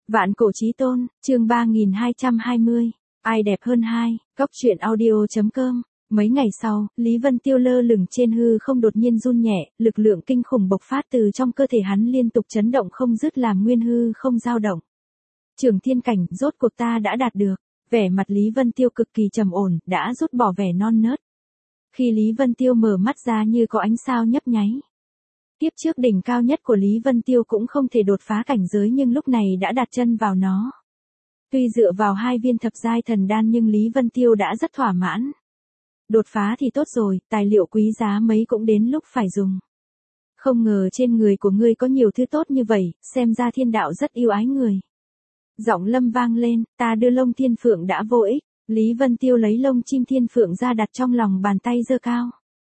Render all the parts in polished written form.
Vạn cổ chí tôn, chương 3220, ai đẹp hơn hai, Góc truyện audio.com. Mấy ngày sau, Lý Vân Tiêu lơ lửng trên hư không đột nhiên run nhẹ, lực lượng kinh khủng bộc phát từ trong cơ thể hắn liên tục chấn động không dứt làm nguyên hư không dao động. Trường thiên cảnh, rốt cuộc ta đã đạt được. Vẻ mặt Lý Vân Tiêu cực kỳ trầm ổn, đã rút bỏ vẻ non nớt. Khi Lý Vân Tiêu mở mắt ra như có ánh sao nhấp nháy. Tiếp trước đỉnh cao nhất của Lý Vân Tiêu cũng không thể đột phá cảnh giới nhưng lúc này đã đặt chân vào nó. Tuy dựa vào 2 viên thập giai thần đan nhưng Lý Vân Tiêu đã rất thỏa mãn. Đột phá thì tốt rồi, tài liệu quý giá mấy cũng đến lúc phải dùng. Không ngờ trên người của ngươi có nhiều thứ tốt như vậy, xem ra thiên đạo rất yêu ái người. Giọng Lâm vang lên, ta đưa lông thiên phượng đã vô ích. Lý Vân Tiêu lấy lông chim thiên phượng ra đặt trong lòng bàn tay giơ cao.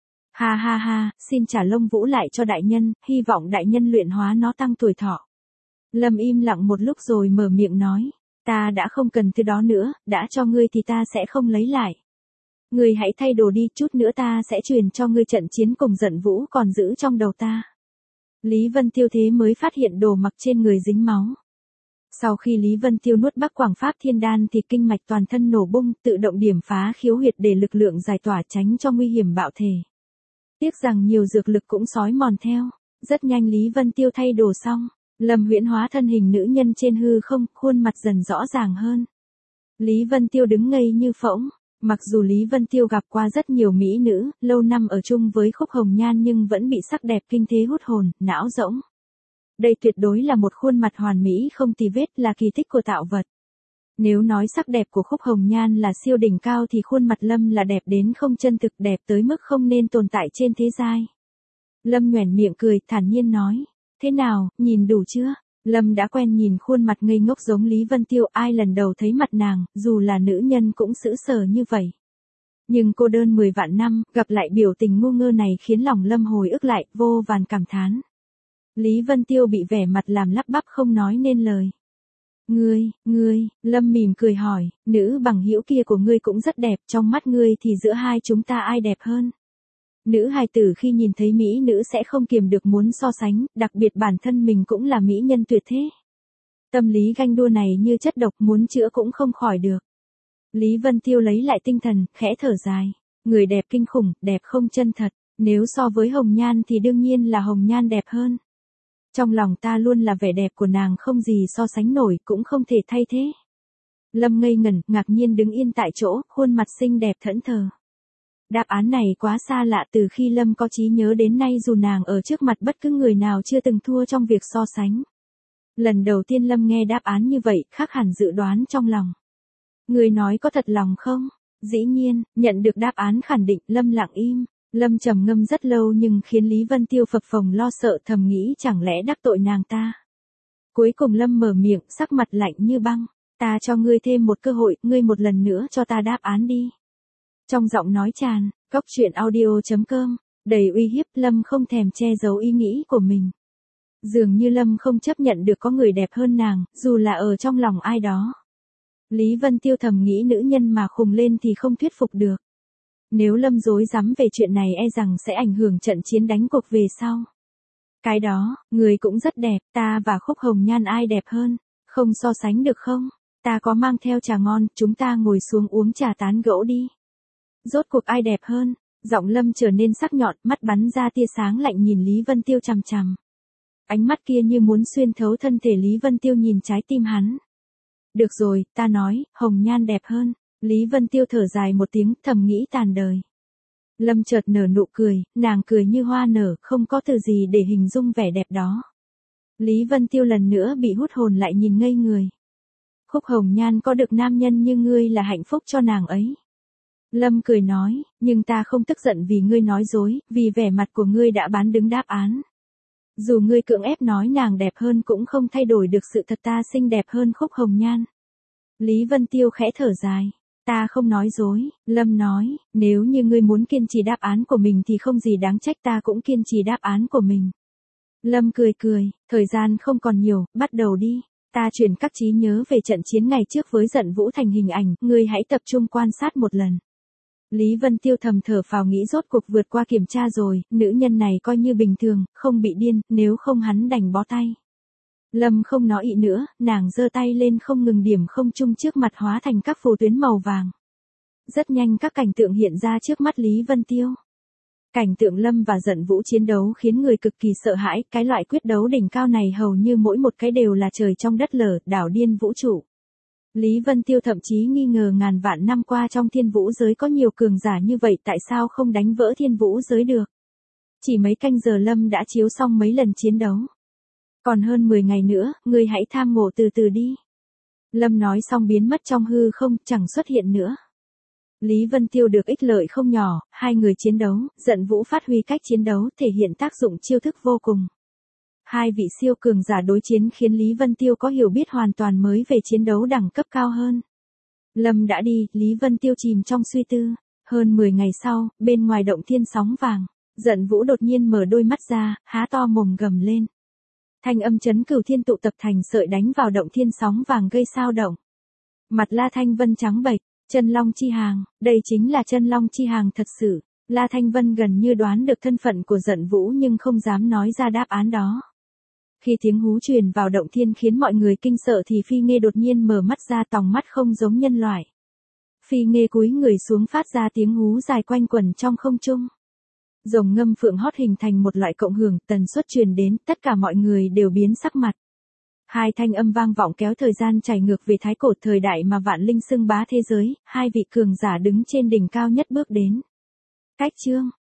Ha ha ha, xin trả lông vũ lại cho đại nhân, hy vọng đại nhân luyện hóa nó tăng tuổi thọ. Lâm im lặng một lúc rồi mở miệng nói, ta đã không cần thứ đó nữa, đã cho ngươi thì ta sẽ không lấy lại. Ngươi hãy thay đồ đi, chút nữa ta sẽ truyền cho ngươi trận chiến cùng giận vũ còn giữ trong đầu ta. Lý Vân Tiêu thế mới phát hiện đồ mặc trên người dính máu. Sau khi Lý Vân Tiêu nuốt Bắc Quảng Pháp Thiên Đan thì kinh mạch toàn thân nổ bung, tự động điểm phá khiếu huyệt để lực lượng giải tỏa tránh cho nguy hiểm bạo thể. Tiếc rằng nhiều dược lực cũng xói mòn theo. Rất nhanh Lý Vân Tiêu thay đồ xong, Lâm huyễn hóa thân hình nữ nhân trên hư không, khuôn mặt dần rõ ràng hơn. Lý Vân Tiêu đứng ngây như phỗng. Mặc dù Lý Vân Tiêu gặp qua rất nhiều mỹ nữ, lâu năm ở chung với Khúc Hồng Nhan nhưng vẫn bị sắc đẹp kinh thế hút hồn, não rỗng. Đây tuyệt đối là một khuôn mặt hoàn mỹ không tì vết, là kỳ tích của tạo vật. Nếu nói sắc đẹp của Khúc Hồng Nhan là siêu đỉnh cao thì khuôn mặt Lâm là đẹp đến không chân thực, đẹp tới mức không nên tồn tại trên thế gian. Lâm nhoẻn miệng cười, thản nhiên nói, thế nào, nhìn đủ chưa? Lâm đã quen nhìn khuôn mặt ngây ngốc giống Lý Vân Tiêu, ai lần đầu thấy mặt nàng, dù là nữ nhân cũng sững sờ như vậy. Nhưng cô đơn 10 vạn năm, gặp lại biểu tình ngu ngơ này khiến lòng Lâm hồi ức lại, vô vàn cảm thán. Lý Vân Tiêu bị vẻ mặt làm lắp bắp không nói nên lời. Ngươi, Lâm mỉm cười hỏi, nữ bằng hữu kia của ngươi cũng rất đẹp, trong mắt ngươi thì giữa hai chúng ta ai đẹp hơn? Nữ hài tử khi nhìn thấy mỹ nữ sẽ không kiềm được muốn so sánh, đặc biệt bản thân mình cũng là mỹ nhân tuyệt thế. Tâm lý ganh đua này như chất độc, muốn chữa cũng không khỏi được. Lý Vân Tiêu lấy lại tinh thần, khẽ thở dài. Người đẹp kinh khủng, đẹp không chân thật. Nếu so với Hồng Nhan thì đương nhiên là Hồng Nhan đẹp hơn. Trong lòng ta luôn là vẻ đẹp của nàng không gì so sánh nổi, cũng không thể thay thế. Lâm ngây ngẩn, ngạc nhiên đứng yên tại chỗ, khuôn mặt xinh đẹp thẫn thờ. Đáp án này quá xa lạ, từ khi Lâm có trí nhớ đến nay dù nàng ở trước mặt bất cứ người nào chưa từng thua trong việc so sánh. Lần đầu tiên Lâm nghe đáp án như vậy, khác hẳn dự đoán trong lòng. Người nói có thật lòng không? Dĩ nhiên, nhận được đáp án khẳng định, Lâm lặng im. Lâm trầm ngâm rất lâu nhưng khiến Lý Vân Tiêu phập phồng lo sợ, thầm nghĩ chẳng lẽ đắc tội nàng ta. Cuối cùng Lâm mở miệng, sắc mặt lạnh như băng. Ta cho ngươi thêm một cơ hội, ngươi một lần nữa cho ta đáp án đi. Trong giọng nói tràn, Góc truyện audio.com, đầy uy hiếp, Lâm không thèm che giấu ý nghĩ của mình. Dường như Lâm không chấp nhận được có người đẹp hơn nàng, dù là ở trong lòng ai đó. Lý Vân Tiêu thầm nghĩ nữ nhân mà khùng lên thì không thuyết phục được. Nếu Lâm dối dám về chuyện này e rằng sẽ ảnh hưởng trận chiến đánh cuộc về sau. Cái đó, người cũng rất đẹp, ta và Khúc Hồng Nhan ai đẹp hơn, không so sánh được không? Ta có mang theo trà ngon, chúng ta ngồi xuống uống trà tán gẫu đi. Rốt cuộc ai đẹp hơn? Giọng Lâm trở nên sắc nhọn, mắt bắn ra tia sáng lạnh nhìn Lý Vân Tiêu chằm chằm. Ánh mắt kia như muốn xuyên thấu thân thể Lý Vân Tiêu, nhìn trái tim hắn. Được rồi, ta nói, Hồng Nhan đẹp hơn. Lý Vân Tiêu thở dài một tiếng, thầm nghĩ tàn đời. Lâm chợt nở nụ cười, nàng cười như hoa nở, không có từ gì để hình dung vẻ đẹp đó. Lý Vân Tiêu lần nữa bị hút hồn lại nhìn ngây người. Khúc Hồng Nhan có được nam nhân như ngươi là hạnh phúc cho nàng ấy. Lâm cười nói, nhưng ta không tức giận vì ngươi nói dối, vì vẻ mặt của ngươi đã bán đứng đáp án. Dù ngươi cưỡng ép nói nàng đẹp hơn cũng không thay đổi được sự thật ta xinh đẹp hơn Khúc Hồng Nhan. Lý Vân Tiêu khẽ thở dài. Ta không nói dối, Lâm nói, nếu như ngươi muốn kiên trì đáp án của mình thì không gì đáng trách, ta cũng kiên trì đáp án của mình. Lâm cười, thời gian không còn nhiều, bắt đầu đi. Ta truyền các trí nhớ về trận chiến ngày trước với giận vũ thành hình ảnh, ngươi hãy tập trung quan sát một lần. Lý Vân Tiêu thầm thở phào nghĩ rốt cuộc vượt qua kiểm tra rồi, nữ nhân này coi như bình thường, không bị điên, nếu không hắn đành bó tay. Lâm không nói ị nữa, nàng giơ tay lên không ngừng điểm không trung trước mặt hóa thành các phù tuyến màu vàng. Rất nhanh các cảnh tượng hiện ra trước mắt Lý Vân Tiêu. Cảnh tượng Lâm và Dận Vũ chiến đấu khiến người cực kỳ sợ hãi, cái loại quyết đấu đỉnh cao này hầu như mỗi một cái đều là trời trong đất lở, đảo điên vũ trụ. Lý Vân Tiêu thậm chí nghi ngờ ngàn vạn năm qua trong thiên vũ giới có nhiều cường giả như vậy tại sao không đánh vỡ thiên vũ giới được. Chỉ mấy canh giờ Lâm đã chiếu xong mấy lần chiến đấu. Còn hơn 10 ngày nữa, ngươi hãy tham ngộ từ từ đi. Lâm nói xong biến mất trong hư không, chẳng xuất hiện nữa. Lý Vân Tiêu được ích lợi không nhỏ, hai người chiến đấu, Dận Vũ phát huy cách chiến đấu, thể hiện tác dụng chiêu thức vô cùng. Hai vị siêu cường giả đối chiến khiến Lý Vân Tiêu có hiểu biết hoàn toàn mới về chiến đấu đẳng cấp cao hơn. Lâm đã đi, Lý Vân Tiêu chìm trong suy tư. Hơn 10 ngày sau, bên ngoài động thiên sóng vàng, Dận Vũ đột nhiên mở đôi mắt ra, há to mồm gầm lên. Thanh âm chấn cửu thiên tụ tập thành sợi đánh vào động thiên sóng vàng gây sao động. Mặt La Thanh Vân trắng bệch, chân long chi hàng, đây chính là chân long chi hàng thật sự. La Thanh Vân gần như đoán được thân phận của Dận Vũ nhưng không dám nói ra đáp án đó. Khi tiếng hú truyền vào động thiên khiến mọi người kinh sợ thì Phi Nghê đột nhiên mở mắt ra, tòng mắt không giống nhân loại. Phi Nghê cúi người xuống phát ra tiếng hú dài quanh quẩn trong không trung. Rồng ngâm phượng hót hình thành một loại cộng hưởng, tần suất truyền đến, tất cả mọi người đều biến sắc mặt. Hai thanh âm vang vọng kéo thời gian chảy ngược về thái cổ thời đại mà vạn linh xưng bá thế giới, hai vị cường giả đứng trên đỉnh cao nhất bước đến. Cách chương